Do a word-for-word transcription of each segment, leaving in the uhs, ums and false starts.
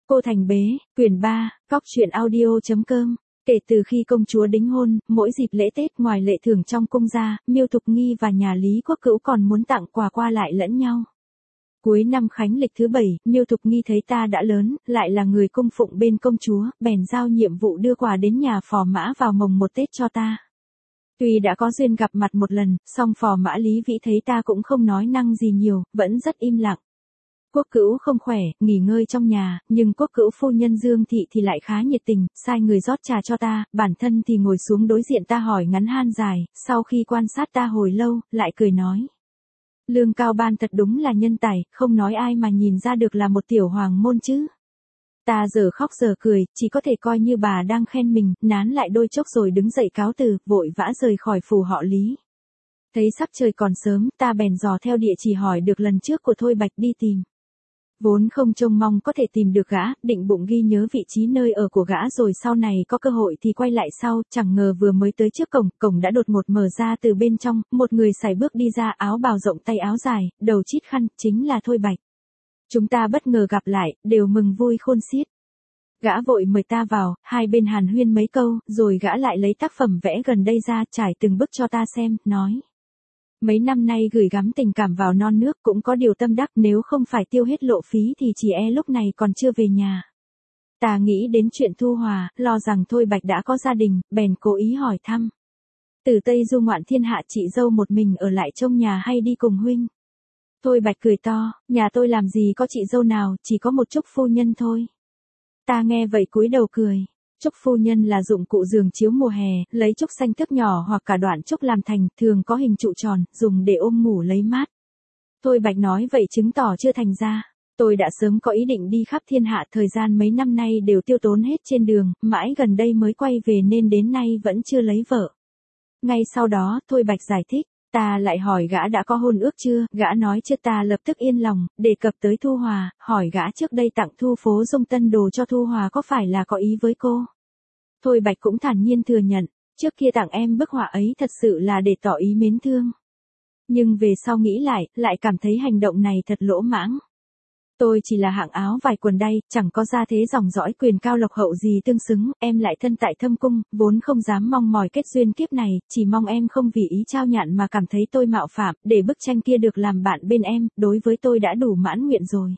Cô Thành Bế, quyển ba, góc truyện audio.com. Kể từ khi công chúa đính hôn, mỗi dịp lễ Tết ngoài lệ thưởng trong cung ra, Miêu Thục Nghi và nhà Lý Quốc Cữu còn muốn tặng quà qua lại lẫn nhau. Cuối năm khánh lịch thứ bảy, Miêu Thục Nghi thấy ta đã lớn, lại là người cung phụng bên công chúa, bèn giao nhiệm vụ đưa quà đến nhà Phò Mã vào mồng một Tết cho ta. Tuy đã có duyên gặp mặt một lần, song Phò Mã Lý Vĩ thấy ta cũng không nói năng gì nhiều, vẫn rất im lặng. Quốc Cữu không khỏe, nghỉ ngơi trong nhà, nhưng Quốc Cữu phu nhân Dương Thị thì lại khá nhiệt tình, sai người rót trà cho ta, bản thân thì ngồi xuống đối diện ta hỏi ngắn han dài, sau khi quan sát ta hồi lâu, lại cười nói. Lương Cao Ban thật đúng là nhân tài, không nói ai mà nhìn ra được là một tiểu hoàng môn chứ. Ta giờ khóc giờ cười, chỉ có thể coi như bà đang khen mình, nán lại đôi chốc rồi đứng dậy cáo từ, vội vã rời khỏi phủ họ Lý. Thấy sắc trời còn sớm, ta bèn dò theo địa chỉ hỏi được lần trước của Thôi Bạch đi tìm. Vốn không trông mong có thể tìm được gã, định bụng ghi nhớ vị trí nơi ở của gã rồi sau này có cơ hội thì quay lại sau, chẳng ngờ vừa mới tới trước cổng, cổng đã đột ngột mở ra từ bên trong, một người sải bước đi ra, áo bào rộng tay áo dài, đầu chít khăn, chính là Thôi Bạch. Chúng ta bất ngờ gặp lại, đều mừng vui khôn xiết. Gã vội mời ta vào, hai bên hàn huyên mấy câu, rồi gã lại lấy tác phẩm vẽ gần đây ra, trải từng bức cho ta xem, nói. Mấy năm nay gửi gắm tình cảm vào non nước cũng có điều tâm đắc, nếu không phải tiêu hết lộ phí thì chỉ e lúc này còn chưa về nhà. Ta nghĩ đến chuyện Thu Hòa, lo rằng Thôi Bạch đã có gia đình, bèn cố ý hỏi thăm. Từ Tây du ngoạn thiên hạ chị dâu một mình ở lại trong nhà hay đi cùng huynh? Thôi Bạch cười to, nhà tôi làm gì có chị dâu nào, chỉ có một Trúc phu nhân thôi. Ta nghe vậy cúi đầu cười. Trúc phu nhân là dụng cụ giường chiếu mùa hè, lấy trúc xanh tước nhỏ hoặc cả đoạn trúc làm thành, thường có hình trụ tròn, dùng để ôm ngủ lấy mát. Thôi Bạch nói vậy chứng tỏ chưa thành ra. Tôi đã sớm có ý định đi khắp thiên hạ, thời gian mấy năm nay đều tiêu tốn hết trên đường, mãi gần đây mới quay về nên đến nay vẫn chưa lấy vợ. Ngay sau đó, Thôi Bạch giải thích. Ta lại hỏi gã đã có hôn ước chưa, gã nói chưa. Ta lập tức yên lòng, đề cập tới Thu Hòa, hỏi gã trước đây tặng Thu Phố Dung tân đồ cho Thu Hòa có phải là có ý với cô. Thôi Bạch cũng thản nhiên thừa nhận, trước kia tặng em bức họa ấy thật sự là để tỏ ý mến thương. Nhưng về sau nghĩ lại, lại cảm thấy hành động này thật lỗ mãng. Tôi chỉ là hạng áo vải quần đay, chẳng có gia thế dòng dõi quyền cao lộc hậu gì tương xứng, em lại thân tại thâm cung, vốn không dám mong mỏi kết duyên kiếp này, chỉ mong em không vì ý trao nhạn mà cảm thấy tôi mạo phạm, để bức tranh kia được làm bạn bên em, đối với tôi đã đủ mãn nguyện rồi.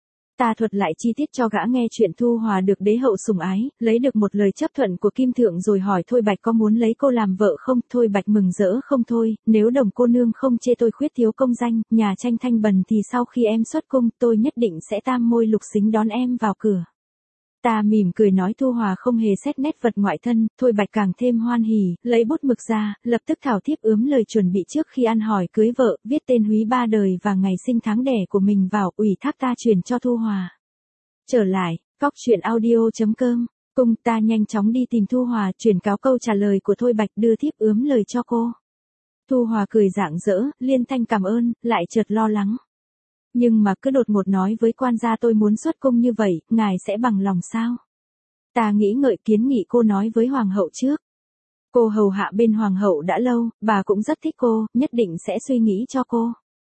Ta thuật lại chi tiết cho gã nghe chuyện Thu Hòa được đế hậu sủng ái, lấy được một lời chấp thuận của Kim Thượng rồi hỏi Thôi Bạch có muốn lấy cô làm vợ không. Thôi Bạch mừng rỡ không thôi, nếu đồng cô nương không chê tôi khuyết thiếu công danh, nhà tranh thanh bần thì sau khi em xuất cung tôi nhất định sẽ tam môi lục xính đón em vào cửa. Ta mỉm cười nói Thu Hòa không hề xét nét vật ngoại thân, Thôi Bạch càng thêm hoan hỉ, lấy bút mực ra, lập tức thảo thiếp ướm lời chuẩn bị trước khi ăn hỏi cưới vợ, viết tên húy ba đời và ngày sinh tháng đẻ của mình vào, ủy thác ta truyền cho Thu Hòa. Trở lại, góc truyện audio.com, cùng ta nhanh chóng đi tìm Thu Hòa, truyền cáo câu trả lời của Thôi Bạch, đưa thiếp ướm lời cho cô. Thu Hòa cười rạng rỡ, liên thanh cảm ơn, lại chợt lo lắng. Nhưng mà cứ đột ngột nói với quan gia tôi muốn xuất cung như vậy, ngài sẽ bằng lòng sao? Ta nghĩ ngợi kiến nghị cô nói với hoàng hậu trước. Cô hầu hạ bên hoàng hậu đã lâu, bà cũng rất thích cô, nhất định sẽ suy nghĩ cho cô.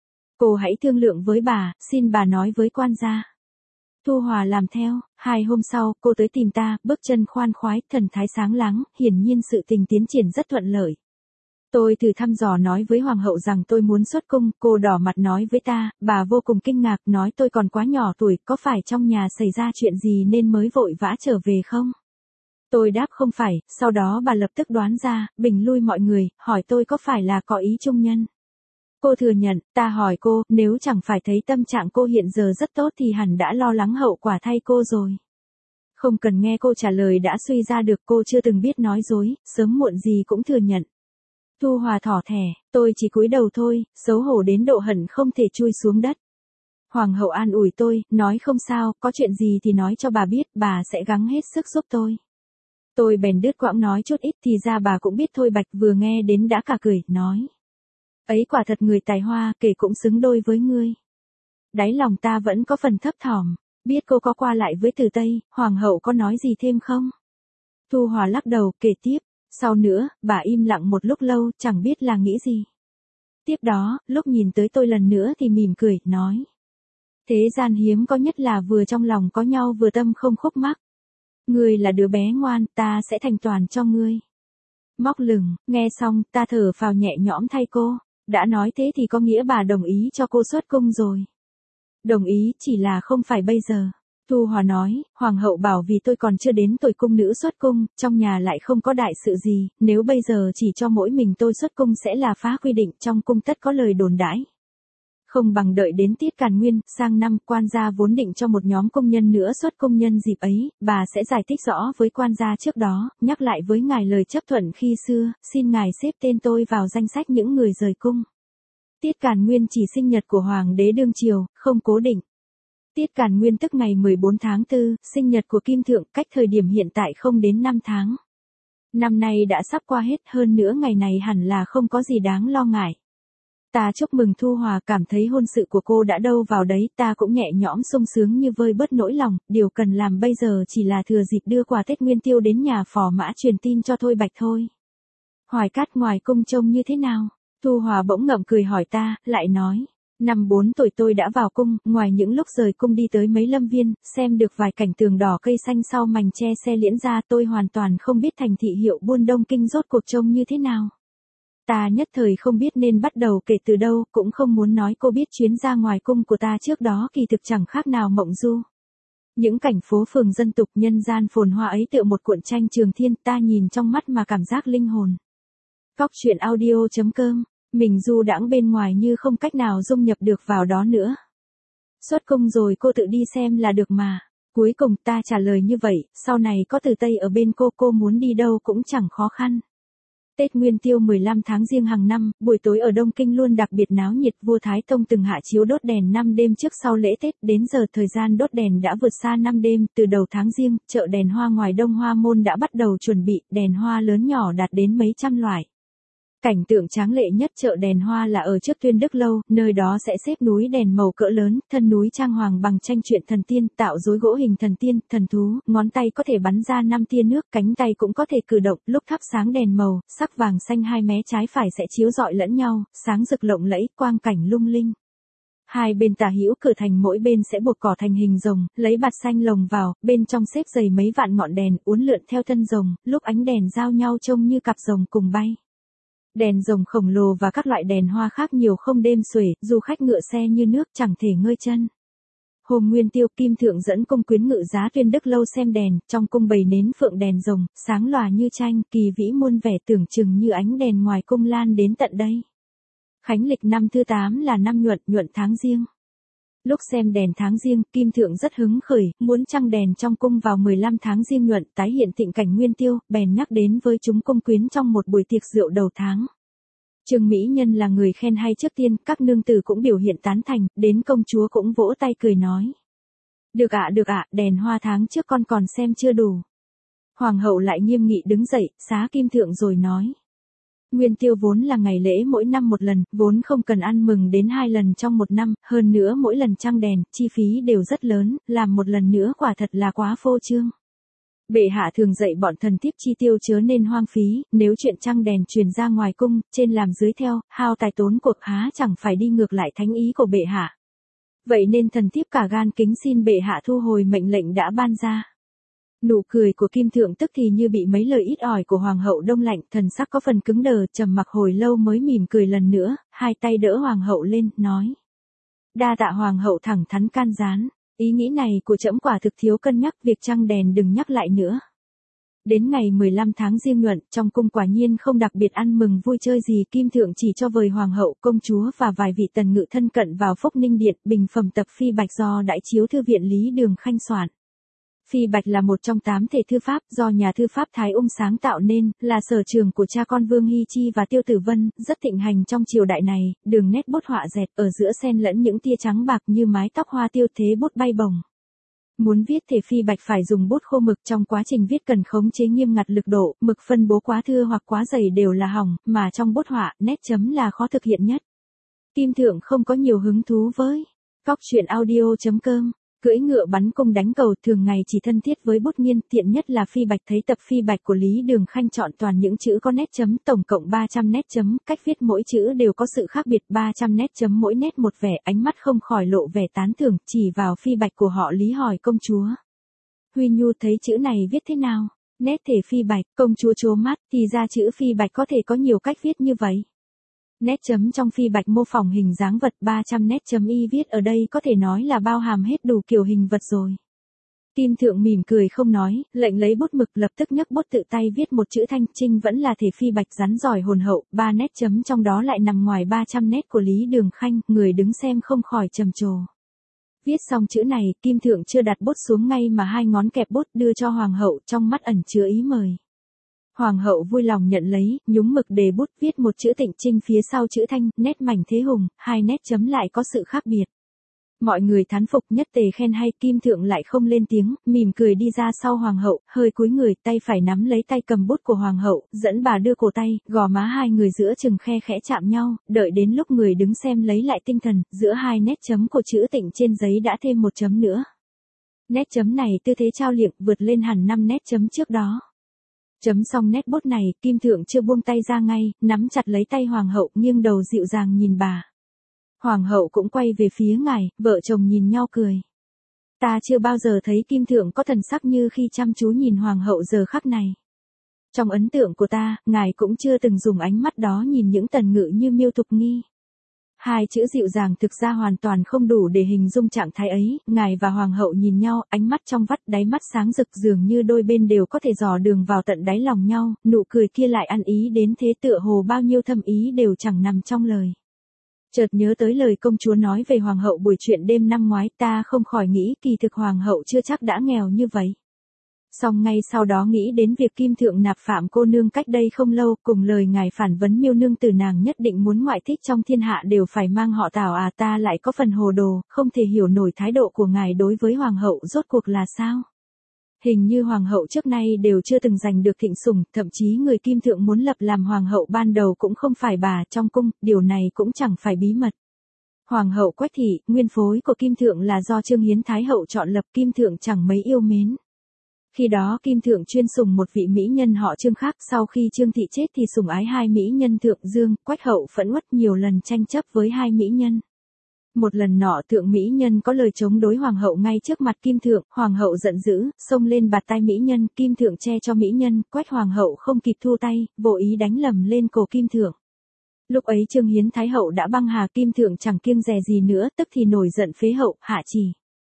Cô hãy thương lượng với bà, xin bà nói với quan gia. Thu Hòa làm theo, hai hôm sau, cô tới tìm ta, bước chân khoan khoái, thần thái sáng láng, hiển nhiên sự tình tiến triển rất thuận lợi. Tôi thử thăm dò nói với hoàng hậu rằng tôi muốn xuất cung, cô đỏ mặt nói với ta, bà vô cùng kinh ngạc, nói tôi còn quá nhỏ tuổi, có phải trong nhà xảy ra chuyện gì nên mới vội vã trở về không? Tôi đáp không phải, sau đó bà lập tức đoán ra, bình lui mọi người, hỏi tôi có phải là có ý trung nhân. Cô thừa nhận, ta hỏi cô, nếu chẳng phải thấy tâm trạng cô hiện giờ rất tốt thì hẳn đã lo lắng hậu quả thay cô rồi. Không cần nghe cô trả lời đã suy ra được, cô chưa từng biết nói dối, sớm muộn gì cũng thừa nhận. Thu Hòa thỏ thẻ, tôi chỉ cúi đầu thôi, xấu hổ đến độ hận không thể chui xuống đất. Hoàng hậu an ủi tôi, nói không sao, có chuyện gì thì nói cho bà biết, bà sẽ gắng hết sức giúp tôi. Tôi bèn đứt quãng nói chút ít thì ra bà cũng biết. Thôi Bạch vừa nghe đến đã cả cười, nói. Ấy quả thật người tài hoa, kể cũng xứng đôi với ngươi. Đáy lòng ta vẫn có phần thấp thỏm, biết cô có qua lại với Từ Tây, hoàng hậu có nói gì thêm không? Thu Hòa lắc đầu, kể tiếp. Sau nữa, bà im lặng một lúc lâu, chẳng biết là nghĩ gì. Tiếp đó, lúc nhìn tới tôi lần nữa thì mỉm cười, nói. Thế gian hiếm có nhất là vừa trong lòng có nhau vừa tâm không khúc mắc. Ngươi là đứa bé ngoan, ta sẽ thành toàn cho ngươi. Móc lửng, nghe xong, ta thở phào nhẹ nhõm thay cô. Đã nói thế thì có nghĩa bà đồng ý cho cô xuất cung rồi. Đồng ý, chỉ là không phải bây giờ. Thu Hòa nói, hoàng hậu bảo vì tôi còn chưa đến tuổi cung nữ xuất cung, trong nhà lại không có đại sự gì, nếu bây giờ chỉ cho mỗi mình tôi xuất cung sẽ là phá quy định, trong cung tất có lời đồn đãi. Không bằng đợi đến Tiết Càn Nguyên, sang năm quan gia vốn định cho một nhóm công nhân nữa xuất cung nhân dịp ấy, bà sẽ giải thích rõ với quan gia trước đó, nhắc lại với ngài lời chấp thuận khi xưa, xin ngài xếp tên tôi vào danh sách những người rời cung. Tiết Càn Nguyên chỉ sinh nhật của Hoàng đế đương triều, không cố định. Tiết Càn Nguyên tức ngày mười bốn tháng tư, sinh nhật của Kim Thượng, cách thời điểm hiện tại không đến năm tháng. Năm nay đã sắp qua hết, hơn nữa ngày này hẳn là không có gì đáng lo ngại. Ta chúc mừng Thu Hòa, cảm thấy hôn sự của cô đã đâu vào đấy, ta cũng nhẹ nhõm sung sướng như vơi bớt nỗi lòng, điều cần làm bây giờ chỉ là thừa dịp đưa quà Tết Nguyên Tiêu đến nhà phò mã truyền tin cho Thôi Bạch thôi. Hoài Cát ngoài cung trông như thế nào? Thu Hòa bỗng ngậm cười hỏi ta, lại nói. Năm bốn tuổi tôi đã vào cung, ngoài những lúc rời cung đi tới mấy lâm viên, xem được vài cảnh tường đỏ cây xanh sau mành che xe liễn ra, tôi hoàn toàn không biết thành thị hiệu buôn Đông Kinh rốt cuộc trông như thế nào. Ta nhất thời không biết nên bắt đầu kể từ đâu, cũng không muốn nói cô biết chuyến ra ngoài cung của ta trước đó kỳ thực chẳng khác nào mộng du. Những cảnh phố phường dân tục nhân gian phồn hoa ấy tựa một cuộn tranh trường thiên, ta nhìn trong mắt mà cảm giác linh hồn. Cóc truyện audio chấm com, mình du đãng bên ngoài như không cách nào dung nhập được vào đó nữa. Xuất cung rồi cô tự đi xem là được mà. Cuối cùng ta trả lời như vậy, sau này có Từ Tây ở bên cô, cô muốn đi đâu cũng chẳng khó khăn. Tết Nguyên Tiêu mười lăm tháng Giêng hàng năm, buổi tối ở Đông Kinh luôn đặc biệt náo nhiệt, vua Thái Tông từng hạ chiếu đốt đèn năm đêm trước sau lễ Tết, đến giờ thời gian đốt đèn đã vượt xa năm đêm, từ đầu tháng Giêng, chợ đèn hoa ngoài Đông Hoa Môn đã bắt đầu chuẩn bị, đèn hoa lớn nhỏ đạt đến mấy trăm loại. Cảnh tượng tráng lệ nhất chợ đèn hoa là ở trước Tuyên Đức Lâu, nơi đó sẽ xếp núi đèn màu cỡ lớn, thân núi trang hoàng bằng tranh truyện thần tiên, tạo rối gỗ hình thần tiên, thần thú, ngón tay có thể bắn ra năm tia nước, cánh tay cũng có thể cử động, lúc thắp sáng đèn màu, sắc vàng xanh hai mé trái phải sẽ chiếu rọi lẫn nhau, sáng rực lộng lẫy, quang cảnh lung linh. Hai bên tả hữu cửa thành mỗi bên sẽ buộc cỏ thành hình rồng, lấy bạt xanh lồng vào, bên trong xếp dày mấy vạn ngọn đèn, uốn lượn theo thân rồng, lúc ánh đèn giao nhau trông như cặp rồng cùng bay. Đèn rồng khổng lồ và các loại đèn hoa khác nhiều không đêm xuể, du khách ngựa xe như nước chẳng thể ngơi chân. Hôm Nguyên Tiêu, Kim Thượng dẫn cung quyến ngự giá Tuyên Đức Lâu xem đèn, trong cung bày nến phượng đèn rồng, sáng lòa như tranh, kỳ vĩ muôn vẻ, tưởng chừng như ánh đèn ngoài cung lan đến tận đây. Khánh lịch năm thứ tám là năm nhuận, nhuận tháng Giêng. Lúc xem đèn tháng Giêng, Kim Thượng rất hứng khởi, muốn trăng đèn trong cung vào mười lăm tháng Giêng nhuận tái hiện thịnh cảnh Nguyên Tiêu, bèn nhắc đến với chúng cung quyến trong một buổi tiệc rượu đầu tháng. Trương Mỹ Nhân là người khen hay trước tiên, các nương tử cũng biểu hiện tán thành, đến công chúa cũng vỗ tay cười nói. Được ạ, được ạ, đèn hoa tháng trước con còn xem chưa đủ. Hoàng hậu lại nghiêm nghị đứng dậy, xá Kim Thượng rồi nói. Nguyên Tiêu vốn là ngày lễ mỗi năm một lần, vốn không cần ăn mừng đến hai lần trong một năm, hơn nữa mỗi lần trăng đèn, chi phí đều rất lớn, làm một lần nữa quả thật là quá phô trương. Bệ hạ thường dạy bọn thần thiếp chi tiêu chớ nên hoang phí, nếu chuyện trăng đèn truyền ra ngoài cung, trên làm dưới theo, hao tài tốn cuộc há chẳng phải đi ngược lại thánh ý của bệ hạ. Vậy nên thần thiếp cả gan kính xin bệ hạ thu hồi mệnh lệnh đã ban ra. Nụ cười của Kim Thượng tức thì như bị mấy lời ít ỏi của Hoàng hậu đông lạnh, thần sắc có phần cứng đờ, trầm mặc hồi lâu mới mỉm cười lần nữa, hai tay đỡ Hoàng hậu lên, nói. Đa tạ Hoàng hậu thẳng thắn can gián, ý nghĩ này của trẫm quả thực thiếu cân nhắc, việc trăng đèn đừng nhắc lại nữa. Đến ngày mười lăm tháng Giêng nhuận, trong cung quả nhiên không đặc biệt ăn mừng vui chơi gì, Kim Thượng chỉ cho vời Hoàng hậu, công chúa và vài vị tần ngự thân cận vào Phúc Ninh Điện, bình phẩm tập Phi Bạch do Đại Chiếu Thư viện Lý Đường Khanh soạn. Phi Bạch là một trong tám thể thư pháp do nhà thư pháp Thái Ung sáng tạo nên, là sở trường của cha con Vương Hy Chi và Tiêu Tử Vân, rất thịnh hành trong triều đại này, đường nét bút họa dẹt, ở giữa xen lẫn những tia trắng bạc như mái tóc hoa tiêu, thế bút bay bổng. Muốn viết thể Phi Bạch phải dùng bút khô mực, trong quá trình viết cần khống chế nghiêm ngặt lực độ, mực phân bố quá thưa hoặc quá dày đều là hỏng, mà trong bút họa, nét chấm là khó thực hiện nhất. Kim Thượng không có nhiều hứng thú với Cóc truyện audio chấm com Cưỡi ngựa bắn cung đánh cầu, thường ngày chỉ thân thiết với bút nghiên, tiện nhất là phi bạch. Thấy tập phi bạch của Lý Đường Khanh chọn toàn những chữ có nét chấm, tổng cộng ba trăm nét chấm, cách viết mỗi chữ đều có sự khác biệt, ba trăm nét chấm mỗi nét một vẻ, ánh mắt không khỏi lộ vẻ tán thưởng, chỉ vào phi bạch của họ Lý hỏi công chúa. Huy Nhu thấy chữ này viết thế nào? Nét thể phi bạch, công chúa trố mắt, thì ra chữ phi bạch có thể có nhiều cách viết như vậy. Nét chấm trong phi bạch mô phỏng hình dáng vật, ba trăm nét chấm y viết ở đây có thể nói là bao hàm hết đủ kiểu hình vật rồi. Kim Thượng mỉm cười không nói, lệnh lấy bút mực, lập tức nhấc bút tự tay viết một chữ Thanh Trinh, vẫn là thể phi bạch rắn giỏi hồn hậu, ba nét chấm trong đó lại nằm ngoài ba trăm nét của Lý Đường Khanh, người đứng xem không khỏi trầm trồ. Viết xong chữ này, Kim Thượng chưa đặt bút xuống ngay mà hai ngón kẹp bút đưa cho Hoàng hậu, trong mắt ẩn chứa ý mời. Hoàng hậu vui lòng nhận lấy, nhúng mực đề bút viết một chữ Tịnh Trinh phía sau chữ Thanh, nét mảnh thế hùng, hai nét chấm lại có sự khác biệt. Mọi người thán phục, nhất tề khen hay. Kim Thượng lại không lên tiếng, mỉm cười đi ra sau Hoàng hậu, hơi cúi người, tay phải nắm lấy tay cầm bút của Hoàng hậu, dẫn bà đưa cổ tay, gò má hai người giữa chừng khe khẽ chạm nhau, đợi đến lúc người đứng xem lấy lại tinh thần, giữa hai nét chấm của chữ Tịnh trên giấy đã thêm một chấm nữa. Nét chấm này tư thế trao liệng vượt lên hẳn năm nét chấm trước đó. Chấm xong nét bút này, Kim Thượng chưa buông tay ra ngay, nắm chặt lấy tay Hoàng hậu, nghiêng đầu dịu dàng nhìn bà. Hoàng hậu cũng quay về phía ngài, vợ chồng nhìn nhau cười. Ta chưa bao giờ thấy Kim Thượng có thần sắc như khi chăm chú nhìn Hoàng hậu giờ khắc này. Trong ấn tượng của ta, ngài cũng chưa từng dùng ánh mắt đó nhìn những tần ngự như Miêu Thục Nghi. Hai chữ dịu dàng thực ra hoàn toàn không đủ để hình dung trạng thái ấy, ngài và Hoàng hậu nhìn nhau, ánh mắt trong vắt, đáy mắt sáng rực, dường như đôi bên đều có thể dò đường vào tận đáy lòng nhau, nụ cười kia lại ăn ý đến thế, tựa hồ bao nhiêu thâm ý đều chẳng nằm trong lời. Chợt nhớ tới lời công chúa nói về Hoàng hậu buổi chuyện đêm năm ngoái, ta không khỏi nghĩ kỳ thực Hoàng hậu chưa chắc đã nghèo như vậy. Song ngay sau đó nghĩ đến việc Kim Thượng nạp Phạm cô nương cách đây không lâu, cùng lời ngài phản vấn Miêu nương tử nàng nhất định muốn ngoại thích trong thiên hạ đều phải mang họ Tào à, ta lại có phần hồ đồ, không thể hiểu nổi thái độ của ngài đối với Hoàng hậu rốt cuộc là sao. Hình như Hoàng hậu trước nay đều chưa từng giành được thịnh sủng, thậm chí người Kim Thượng muốn lập làm Hoàng hậu ban đầu cũng không phải bà trong cung, điều này cũng chẳng phải bí mật. Hoàng hậu Quách Thị, nguyên phối của Kim Thượng là do Trương Hiến Thái hậu chọn lập, Kim Thượng chẳng mấy yêu mến. Khi đó Kim Thượng chuyên sủng một vị mỹ nhân họ Trương khác, sau khi Trương Thị chết thì sủng ái hai mỹ nhân Thượng Dương, Quách hậu phẫn uất nhiều lần tranh chấp với hai mỹ nhân. Một lần nọ Thượng mỹ nhân có lời chống đối Hoàng hậu ngay trước mặt Kim Thượng, Hoàng hậu giận dữ, xông lên bạt tai mỹ nhân, Kim Thượng che cho mỹ nhân, Quách Hoàng hậu không kịp thu tay, vô ý đánh lầm lên cổ Kim Thượng. Lúc ấy Trương Hiến Thái hậu đã băng hà, Kim Thượng chẳng kiêng dè gì nữa, tức thì nổi giận phế hậu, hạ chỉ.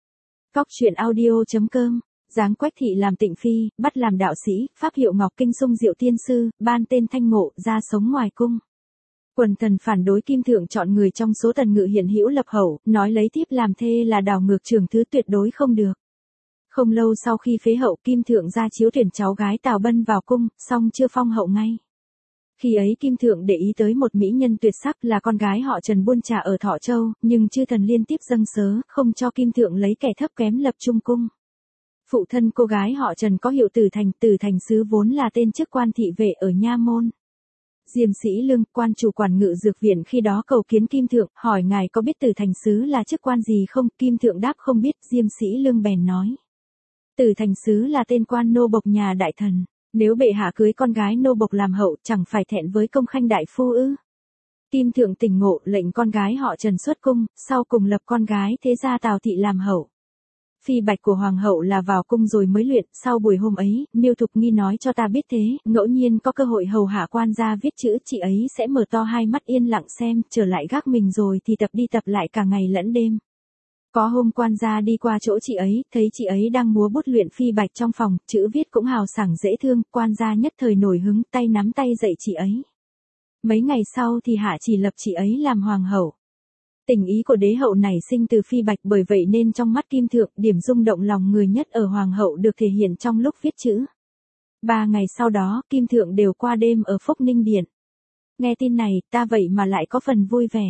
Cóc truyện audio chấm com. Giáng Quách Thị làm tịnh phi, bắt làm đạo sĩ, pháp hiệu Ngọc Kinh Sung Diệu Tiên Sư, ban tên Thanh Ngộ, ra sống ngoài cung. Quần thần phản đối, Kim Thượng chọn người trong số tần ngự hiện hữu lập hậu, nói lấy thiếp làm thê là đảo ngược trường thứ, tuyệt đối không được. Không lâu sau khi phế hậu, Kim Thượng ra chiếu tuyển cháu gái Tào Bân vào cung, song chưa phong hậu ngay. Khi ấy Kim Thượng để ý tới một mỹ nhân tuyệt sắc là con gái họ Trần buôn trà ở Thọ Châu, nhưng chư thần liên tiếp dâng sớ, không cho Kim Thượng lấy kẻ thấp kém lập trung cung. Phụ thân cô gái họ Trần có hiệu Tử Thành, Tử Thành sứ vốn là tên chức quan thị vệ ở Nha Môn. Diêm Sĩ Lương, quan chủ quản ngự dược viện khi đó cầu kiến Kim Thượng, hỏi ngài có biết Tử Thành sứ là chức quan gì không, Kim Thượng đáp không biết, Diêm Sĩ Lương bèn nói. Tử Thành sứ là tên quan nô bộc nhà đại thần, nếu bệ hạ cưới con gái nô bộc làm hậu chẳng phải thẹn với công khanh đại phu ư. Kim Thượng tỉnh ngộ, lệnh con gái họ Trần xuất cung, sau cùng lập con gái thế gia Tào Thị làm hậu. Phi bạch của Hoàng hậu là vào cung rồi mới luyện, sau buổi hôm ấy, Miêu Thục Nghi nói cho ta biết thế, ngẫu nhiên có cơ hội hầu hạ quan gia viết chữ, chị ấy sẽ mở to hai mắt yên lặng xem, trở lại gác mình rồi thì tập đi tập lại cả ngày lẫn đêm. Có hôm quan gia đi qua chỗ chị ấy, thấy chị ấy đang múa bút luyện phi bạch trong phòng, chữ viết cũng hào sảng dễ thương, quan gia nhất thời nổi hứng, tay nắm tay dạy chị ấy. Mấy ngày sau thì hạ chỉ lập chị ấy làm hoàng hậu. Tình ý của đế hậu nảy sinh từ phi bạch, bởi vậy nên trong mắt Kim Thượng, điểm rung động lòng người nhất ở hoàng hậu được thể hiện trong lúc viết chữ. Ba ngày sau đó, Kim Thượng đều qua đêm ở Phúc Ninh Điện. Nghe tin này, ta vậy mà lại có phần vui vẻ.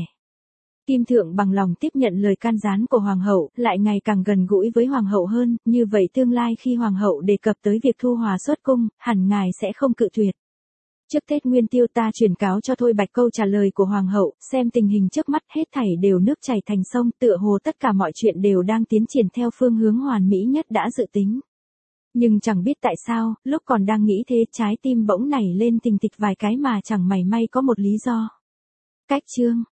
Kim Thượng bằng lòng tiếp nhận lời can gián của Hoàng hậu, lại ngày càng gần gũi với Hoàng hậu hơn, như vậy tương lai khi Hoàng hậu đề cập tới việc thu hòa xuất cung, hẳn ngài sẽ không cự tuyệt. Trước Tết Nguyên Tiêu ta truyền cáo cho Thôi Bạch câu trả lời của Hoàng hậu, xem tình hình trước mắt hết thảy đều nước chảy thành sông, tựa hồ tất cả mọi chuyện đều đang tiến triển theo phương hướng hoàn mỹ nhất đã dự tính. Nhưng chẳng biết tại sao, lúc còn đang nghĩ thế trái tim bỗng nảy lên tình tịch vài cái mà chẳng mảy may có một lý do. Cách chương